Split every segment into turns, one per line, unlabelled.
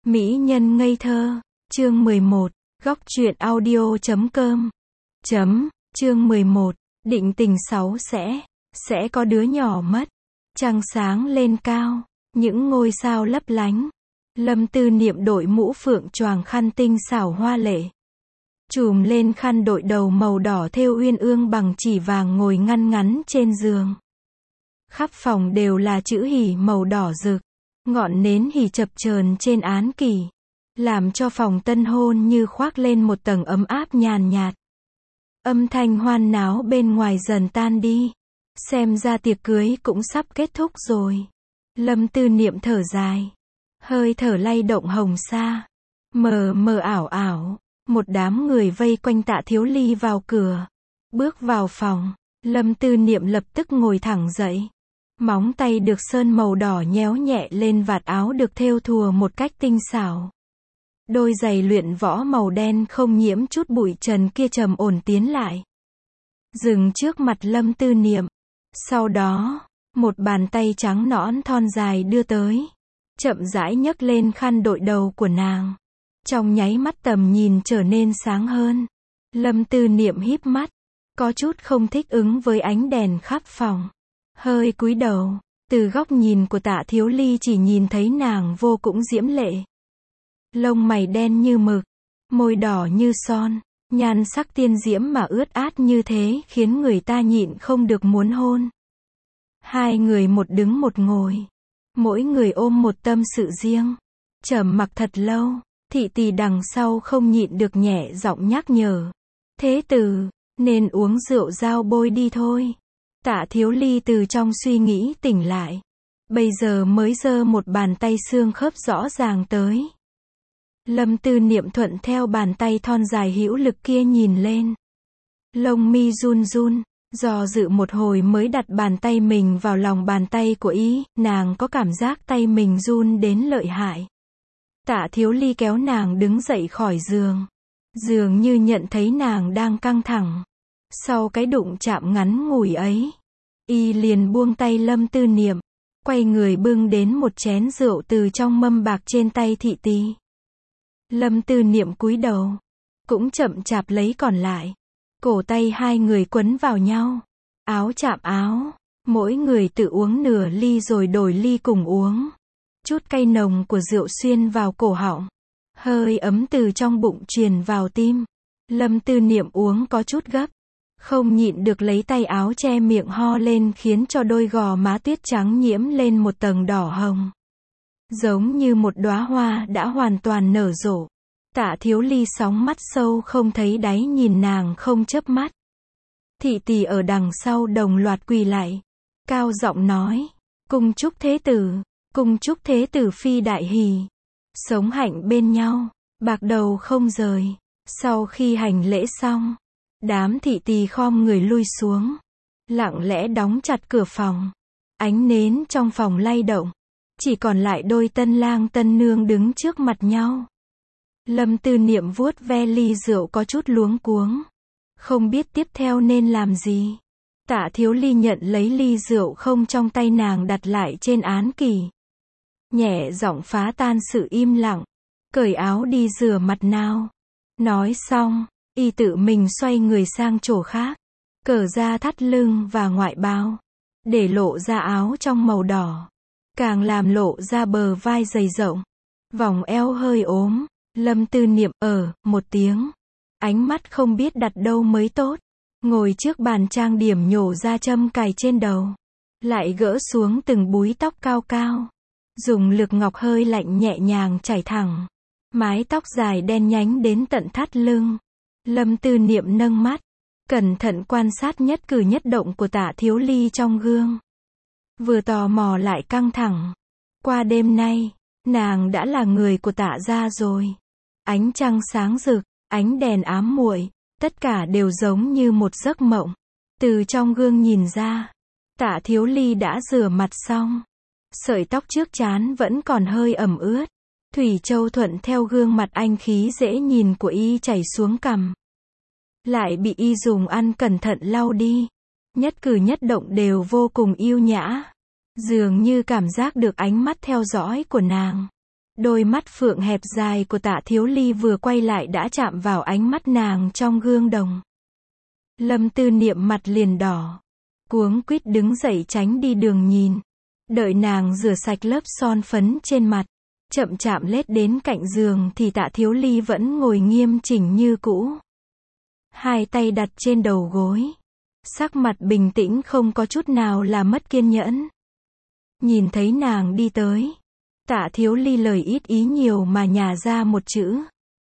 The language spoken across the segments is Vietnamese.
Mỹ nhân ngây thơ, chương 11, góc truyện audio.com. Chương 11, định tình 6 sẽ có đứa nhỏ mất. Trăng sáng lên cao, những ngôi sao lấp lánh. Lâm Tư Niệm đội mũ phượng choàng khăn tinh xảo hoa lệ. Trùm lên khăn đội đầu màu đỏ thêu uyên ương bằng chỉ vàng ngồi ngăn ngắn trên giường. Khắp phòng đều là chữ hỉ màu đỏ rực. Ngọn nến hỉ chập chờn trên án kỷ, làm cho phòng tân hôn như khoác lên một tầng ấm áp nhàn nhạt. Âm thanh hoan náo bên ngoài dần tan đi. Xem ra tiệc cưới cũng sắp kết thúc rồi. Lâm Tư Niệm thở dài. Hơi thở lay động hồng sa. Mờ mờ ảo ảo. Một đám người vây quanh Tạ Thiếu Ly vào cửa. Bước vào phòng, Lâm Tư Niệm lập tức ngồi thẳng dậy. Móng tay được sơn màu đỏ nhéo nhẹ lên vạt áo được thêu thùa một cách tinh xảo. Đôi giày luyện võ màu đen không nhiễm chút bụi trần kia trầm ổn tiến lại. Dừng trước mặt Lâm Tư Niệm. Sau đó, một bàn tay trắng nõn thon dài đưa tới. Chậm rãi nhấc lên khăn đội đầu của nàng. Trong nháy mắt tầm nhìn trở nên sáng hơn. Lâm Tư Niệm híp mắt. Có chút không thích ứng với ánh đèn khắp phòng. Hơi cúi đầu, từ góc nhìn của Tạ Thiếu Ly chỉ nhìn thấy nàng vô cùng diễm lệ. Lông mày đen như mực, môi đỏ như son, nhan sắc tiên diễm mà ướt át như thế khiến người ta nhịn không được muốn hôn. Hai người một đứng một ngồi, mỗi người ôm một tâm sự riêng. Trầm mặc thật lâu, thị tỳ đằng sau không nhịn được nhẹ giọng nhắc nhở. Thế tử, nên uống rượu dao bôi đi thôi. Tạ Thiếu Ly từ trong suy nghĩ tỉnh lại. Bây giờ mới giơ một bàn tay xương khớp rõ ràng tới. Lâm Tư Niệm thuận theo bàn tay thon dài hữu lực kia nhìn lên. Lông mi run run, do dự một hồi mới đặt bàn tay mình vào lòng bàn tay của y, nàng có cảm giác tay mình run đến lợi hại. Tạ Thiếu Ly kéo nàng đứng dậy khỏi giường. Dường như nhận thấy nàng đang căng thẳng. Sau cái đụng chạm ngắn ngủi ấy, y liền buông tay Lâm Tư Niệm, quay người bưng đến một chén rượu từ trong mâm bạc trên tay thị tỳ. Lâm Tư Niệm cúi đầu, cũng chậm chạp lấy còn lại. Cổ tay hai người quấn vào nhau, áo chạm áo, mỗi người tự uống nửa ly rồi đổi ly cùng uống. Chút cay nồng của rượu xuyên vào cổ họng, hơi ấm từ trong bụng truyền vào tim. Lâm Tư Niệm uống có chút gấp, không nhịn được lấy tay áo che miệng ho lên khiến cho đôi gò má tuyết trắng nhiễm lên một tầng đỏ hồng. Giống như một đóa hoa đã hoàn toàn nở rộ. Tạ Thiếu Ly sóng mắt sâu không thấy đáy nhìn nàng không chớp mắt. Thị tỳ ở đằng sau đồng loạt quỳ lại, cao giọng nói, cung chúc thế tử phi đại hỷ, sống hạnh bên nhau, bạc đầu không rời. Sau khi hành lễ xong, đám thị tỳ khom người lui xuống, lặng lẽ đóng chặt cửa phòng. Ánh nến trong phòng lay động, chỉ còn lại đôi tân lang tân nương đứng trước mặt nhau. Lâm Tư Niệm vuốt ve ly rượu có chút luống cuống, không biết tiếp theo nên làm gì. Tạ Thiếu Ly nhận lấy ly rượu không trong tay nàng đặt lại trên án kỷ. Nhẹ giọng phá tan sự im lặng, cởi áo đi rửa mặt nào. Nói xong, y tự mình xoay người sang chỗ khác, cởi ra thắt lưng và ngoại bao, để lộ ra áo trong màu đỏ, càng làm lộ ra bờ vai dày rộng, vòng eo hơi ốm. Lâm Tư Niệm một tiếng, ánh mắt không biết đặt đâu mới tốt, ngồi trước bàn trang điểm nhổ ra châm cài trên đầu, lại gỡ xuống từng búi tóc cao cao, dùng lực ngọc hơi lạnh nhẹ nhàng chải thẳng, mái tóc dài đen nhánh đến tận thắt lưng. Lâm Tư Niệm nâng mắt, cẩn thận quan sát nhất cử nhất động của Tạ Thiếu Ly trong gương. Vừa tò mò lại căng thẳng. Qua đêm nay, nàng đã là người của Tạ gia rồi. Ánh trăng sáng rực, ánh đèn ám muội, tất cả đều giống như một giấc mộng. Từ trong gương nhìn ra, Tạ Thiếu Ly đã rửa mặt xong. Sợi tóc trước trán vẫn còn hơi ẩm ướt. Thủy châu thuận theo gương mặt anh khí dễ nhìn của y chảy xuống cằm. Lại bị y dùng ăn cẩn thận lau đi. Nhất cử nhất động đều vô cùng yêu nhã. Dường như cảm giác được ánh mắt theo dõi của nàng. Đôi mắt phượng hẹp dài của Tạ Thiếu Ly vừa quay lại đã chạm vào ánh mắt nàng trong gương đồng. Lâm Tư Niệm mặt liền đỏ, cuống quýt đứng dậy tránh đi đường nhìn. Đợi nàng rửa sạch lớp son phấn trên mặt, chậm chạm lết đến cạnh giường thì Tạ Thiếu Ly vẫn ngồi nghiêm chỉnh như cũ. Hai tay đặt trên đầu gối, sắc mặt bình tĩnh không có chút nào là mất kiên nhẫn. Nhìn thấy nàng đi tới, Tạ Thiếu Ly lời ít ý nhiều mà nhả ra một chữ.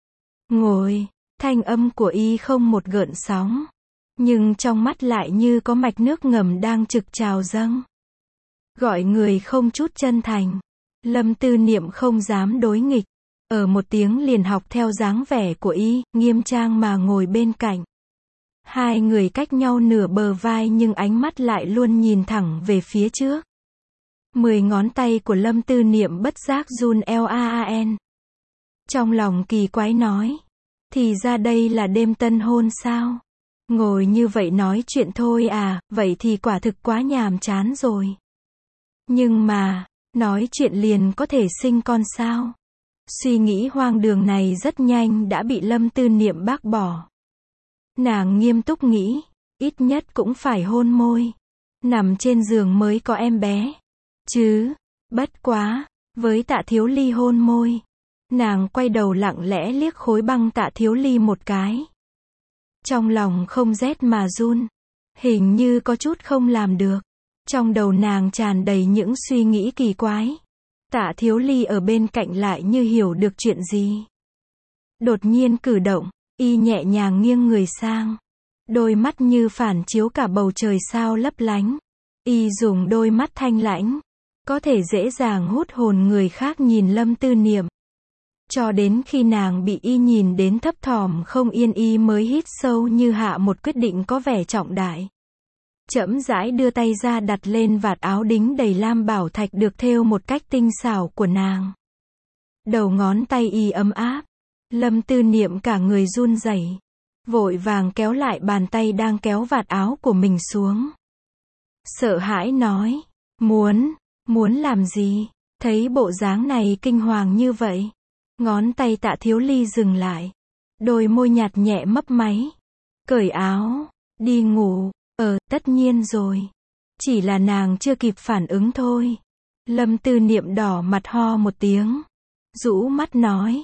Ngồi, thanh âm của y không một gợn sóng, nhưng trong mắt lại như có mạch nước ngầm đang trực trào dâng. Gọi người không chút chân thành. Lâm Tư Niệm không dám đối nghịch, ở một tiếng liền học theo dáng vẻ của y, nghiêm trang mà ngồi bên cạnh. Hai người cách nhau nửa bờ vai nhưng ánh mắt lại luôn nhìn thẳng về phía trước. 10 ngón tay của Lâm Tư Niệm bất giác run LAAN. Trong lòng kỳ quái nói, thì ra đây là đêm tân hôn sao? Ngồi như vậy nói chuyện thôi à, vậy thì quả thực quá nhàm chán rồi. Nhưng mà, nói chuyện liền có thể sinh con sao? Suy nghĩ hoang đường này rất nhanh đã bị Lâm Tư Niệm bác bỏ. Nàng nghiêm túc nghĩ, ít nhất cũng phải hôn môi. Nằm trên giường mới có em bé. Chứ, bất quá, với Tạ Thiếu Ly hôn môi. Nàng quay đầu lặng lẽ liếc khối băng Tạ Thiếu Ly một cái. Trong lòng không rét mà run. Hình như có chút không làm được. Trong đầu nàng tràn đầy những suy nghĩ kỳ quái. Tạ Thiếu Ly ở bên cạnh lại như hiểu được chuyện gì. Đột nhiên cử động, y nhẹ nhàng nghiêng người sang. Đôi mắt như phản chiếu cả bầu trời sao lấp lánh. Y dùng đôi mắt thanh lãnh, có thể dễ dàng hút hồn người khác nhìn Lâm Tư Niệm. Cho đến khi nàng bị y nhìn đến thấp thỏm không yên y mới hít sâu như hạ một quyết định có vẻ trọng đại. Chậm rãi đưa tay ra đặt lên vạt áo đính đầy lam bảo thạch được thêu một cách tinh xảo của nàng. Đầu ngón tay y ấm áp. Lâm Tư Niệm cả người run rẩy, vội vàng kéo lại bàn tay đang kéo vạt áo của mình xuống. Sợ hãi nói, muốn làm gì? Thấy bộ dáng này kinh hoàng như vậy. Ngón tay Tạ Thiếu Ly dừng lại. Đôi môi nhạt nhẹ mấp máy. Cởi áo, đi ngủ. Tất nhiên rồi. Chỉ là nàng chưa kịp phản ứng thôi. Lâm Tư Niệm đỏ mặt ho một tiếng. Rũ mắt nói,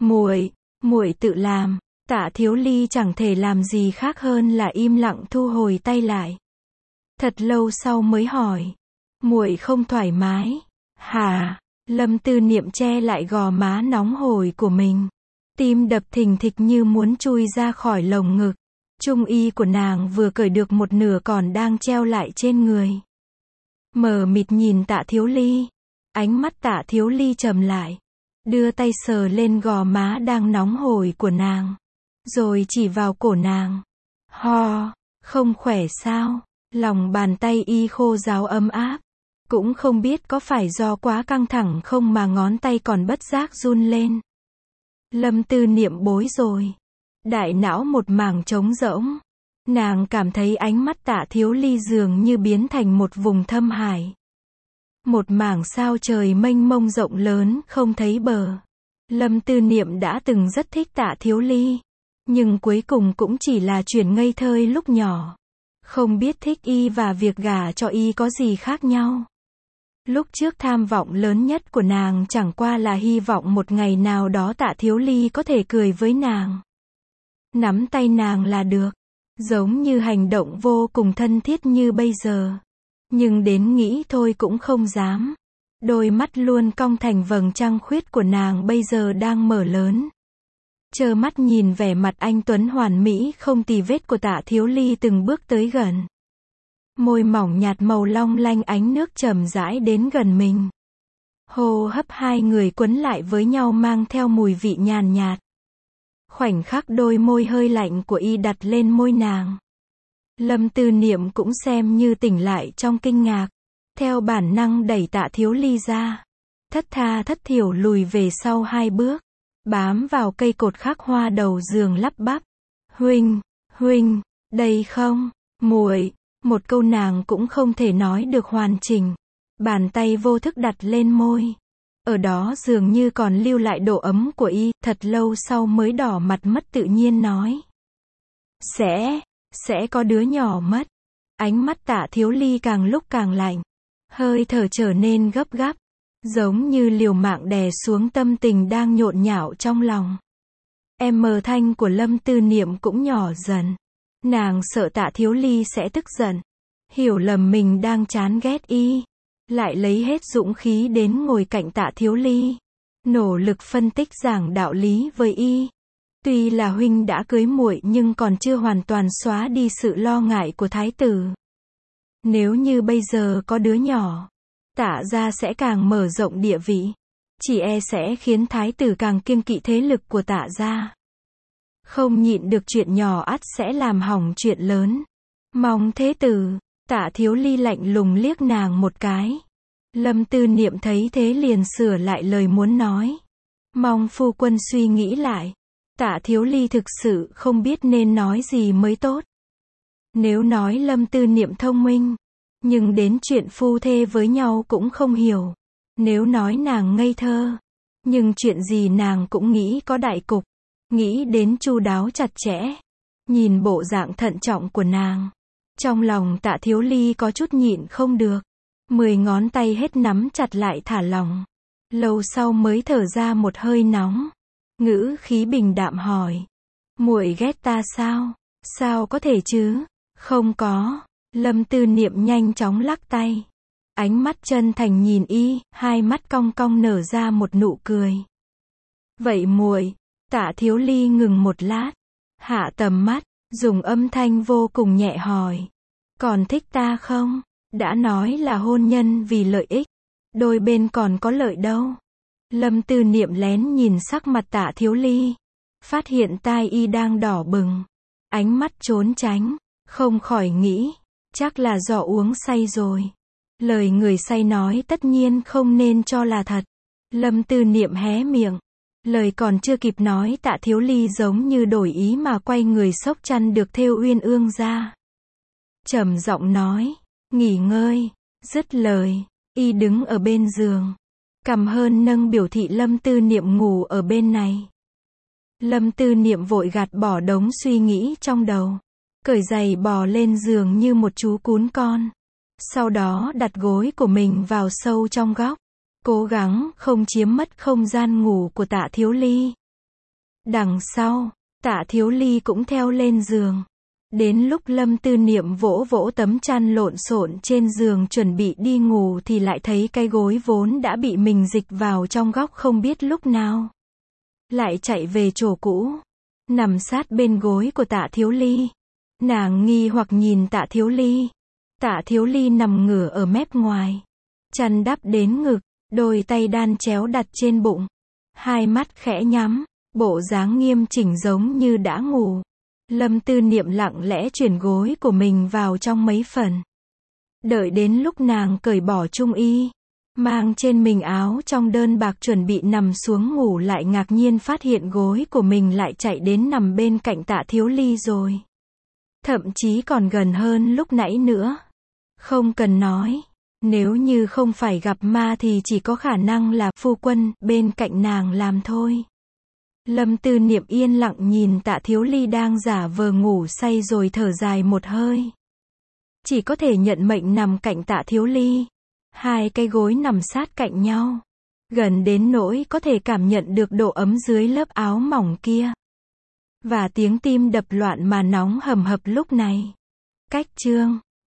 muội tự làm. Tạ Thiếu Ly chẳng thể làm gì khác hơn là im lặng thu hồi tay lại. Thật lâu sau mới hỏi, muội không thoải mái hả? Lâm Tư Niệm che lại gò má nóng hổi của mình. Tim đập thình thịch như muốn chui ra khỏi lồng ngực. Trung y của nàng vừa cởi được một nửa còn đang treo lại trên người. Mờ mịt nhìn Tạ Thiếu Ly. Ánh mắt Tạ Thiếu Ly trầm lại. Đưa tay sờ lên gò má đang nóng hổi của nàng. Rồi chỉ vào cổ nàng. Không khỏe sao? Lòng bàn tay y khô ráo ấm áp. Cũng không biết có phải do quá căng thẳng không mà ngón tay còn bất giác run lên. Lâm Tư Niệm bối rồi. Đại não một mảng trống rỗng. Nàng cảm thấy ánh mắt Tạ Thiếu Ly dường như biến thành một vùng thâm hải. Một mảng sao trời mênh mông rộng lớn không thấy bờ. Lâm Tư Niệm đã từng rất thích Tạ Thiếu Ly. Nhưng cuối cùng cũng chỉ là chuyện ngây thơ lúc nhỏ. Không biết thích y và việc gả cho y có gì khác nhau. Lúc trước tham vọng lớn nhất của nàng chẳng qua là hy vọng một ngày nào đó Tạ Thiếu Ly có thể cười với nàng. Nắm tay nàng là được. Giống như hành động vô cùng thân thiết như bây giờ. Nhưng đến nghĩ thôi cũng không dám. Đôi mắt luôn cong thành vầng trăng khuyết của nàng bây giờ đang mở lớn. Trơ mắt nhìn vẻ mặt anh tuấn hoàn mỹ không tì vết của Tạ Thiếu Ly từng bước tới gần. Môi mỏng nhạt màu long lanh ánh nước chậm rãi đến gần mình. Hô hấp hai người quấn lại với nhau mang theo mùi vị nhàn nhạt. Khoảnh khắc đôi môi hơi lạnh của y đặt lên môi nàng. Lâm Tư Niệm cũng xem như tỉnh lại trong kinh ngạc. Theo bản năng đẩy Tạ Thiếu Ly ra. Thất tha thất thiểu lùi về sau 2 bước. Bám vào cây cột khắc hoa đầu giường lắp bắp. Huynh, đây không? Muội. Một câu nàng cũng không thể nói được hoàn chỉnh. Bàn tay vô thức đặt lên môi. Ở đó dường như còn lưu lại độ ấm của y, thật lâu sau mới đỏ mặt mất tự nhiên nói. Sẽ có đứa nhỏ mất. Ánh mắt Tạ Thiếu Ly càng lúc càng lạnh. Hơi thở trở nên gấp gáp. Giống như liều mạng đè xuống tâm tình đang nhộn nhạo trong lòng. Thanh của Lâm Tư Niệm cũng nhỏ dần. Nàng sợ Tạ Thiếu Ly sẽ tức giận. Hiểu lầm mình đang chán ghét y. Lại lấy hết dũng khí đến ngồi cạnh Tạ Thiếu Ly. Nỗ lực phân tích giảng đạo lý với y. Tuy là huynh đã cưới muội nhưng còn chưa hoàn toàn xóa đi sự lo ngại của thái tử. Nếu như bây giờ có đứa nhỏ, Tạ gia sẽ càng mở rộng địa vị. Chỉ e sẽ khiến thái tử càng kiêng kỵ thế lực của Tạ gia. Không nhịn được chuyện nhỏ ắt sẽ làm hỏng chuyện lớn. Mong thế tử. Tạ Thiếu Ly lạnh lùng liếc nàng một cái. Lâm Tư Niệm thấy thế liền sửa lại lời muốn nói. Mong phu quân suy nghĩ lại. Tạ Thiếu Ly thực sự không biết nên nói gì mới tốt. Nếu nói Lâm Tư Niệm thông minh, nhưng đến chuyện phu thê với nhau cũng không hiểu. Nếu nói nàng ngây thơ, nhưng chuyện gì nàng cũng nghĩ có đại cục, nghĩ đến chu đáo chặt chẽ. Nhìn bộ dạng thận trọng của nàng, trong lòng Tạ Thiếu Ly có chút nhịn không được. 10 ngón tay hết nắm chặt lại thả lỏng. Lâu sau mới thở ra một hơi nóng. Ngữ khí bình đạm hỏi. Muội ghét ta sao? Sao có thể chứ? Không có. Lâm Tư Niệm nhanh chóng lắc tay. Ánh mắt chân thành nhìn y, hai mắt cong cong nở ra một nụ cười. Vậy muội? Tạ Thiếu Ly ngừng một lát. Hạ tầm mắt, dùng âm thanh vô cùng nhẹ hỏi. Còn thích ta không? Đã nói là hôn nhân vì lợi ích. Đôi bên còn có lợi đâu. Lâm Tư Niệm lén nhìn sắc mặt Tạ Thiếu Ly. Phát hiện tai y đang đỏ bừng. Ánh mắt trốn tránh. Không khỏi nghĩ. Chắc là do uống say rồi. Lời người say nói tất nhiên không nên cho là thật. Lâm Tư Niệm hé miệng. Lời còn chưa kịp nói Tạ Thiếu Ly giống như đổi ý mà quay người xốc chăn được thêu uyên ương ra. Trầm giọng nói. Nghỉ ngơi. Dứt lời. Y đứng ở bên giường. Cầm hơn nâng biểu thị Lâm Tư Niệm ngủ ở bên này. Lâm Tư Niệm vội gạt bỏ đống suy nghĩ trong đầu. Cởi giày bò lên giường như một chú cún con. Sau đó đặt gối của mình vào sâu trong góc. Cố gắng không chiếm mất không gian ngủ của Tạ Thiếu Ly. Đằng sau, Tạ Thiếu Ly cũng theo lên giường. Đến lúc Lâm Tư Niệm vỗ vỗ tấm chăn lộn xộn trên giường chuẩn bị đi ngủ thì lại thấy cái gối vốn đã bị mình dịch vào trong góc không biết lúc nào. Lại chạy về chỗ cũ. Nằm sát bên gối của Tạ Thiếu Ly. Nàng nghi hoặc nhìn Tạ Thiếu Ly. Tạ Thiếu Ly nằm ngửa ở mép ngoài. Chăn đắp đến ngực, đôi tay đan chéo đặt trên bụng. Hai mắt khẽ nhắm, bộ dáng nghiêm chỉnh giống như đã ngủ. Lâm Tư Niệm lặng lẽ chuyển gối của mình vào trong mấy phần. Đợi đến lúc nàng cởi bỏ trung y, mang trên mình áo trong đơn bạc chuẩn bị nằm xuống ngủ lại ngạc nhiên phát hiện gối của mình lại chạy đến nằm bên cạnh Tạ Thiếu Ly rồi. Thậm chí còn gần hơn lúc nãy nữa. Không cần nói, nếu như không phải gặp ma thì chỉ có khả năng là phu quân bên cạnh nàng làm thôi. Lâm Tư Niệm yên lặng nhìn Tạ Thiếu Ly đang giả vờ ngủ say rồi thở dài một hơi. Chỉ có thể nhận mệnh nằm cạnh Tạ Thiếu Ly. Hai cái gối nằm sát cạnh nhau. Gần đến nỗi có thể cảm nhận được độ ấm dưới lớp áo mỏng kia. Và tiếng tim đập loạn mà nóng hầm hập lúc này. Cách chương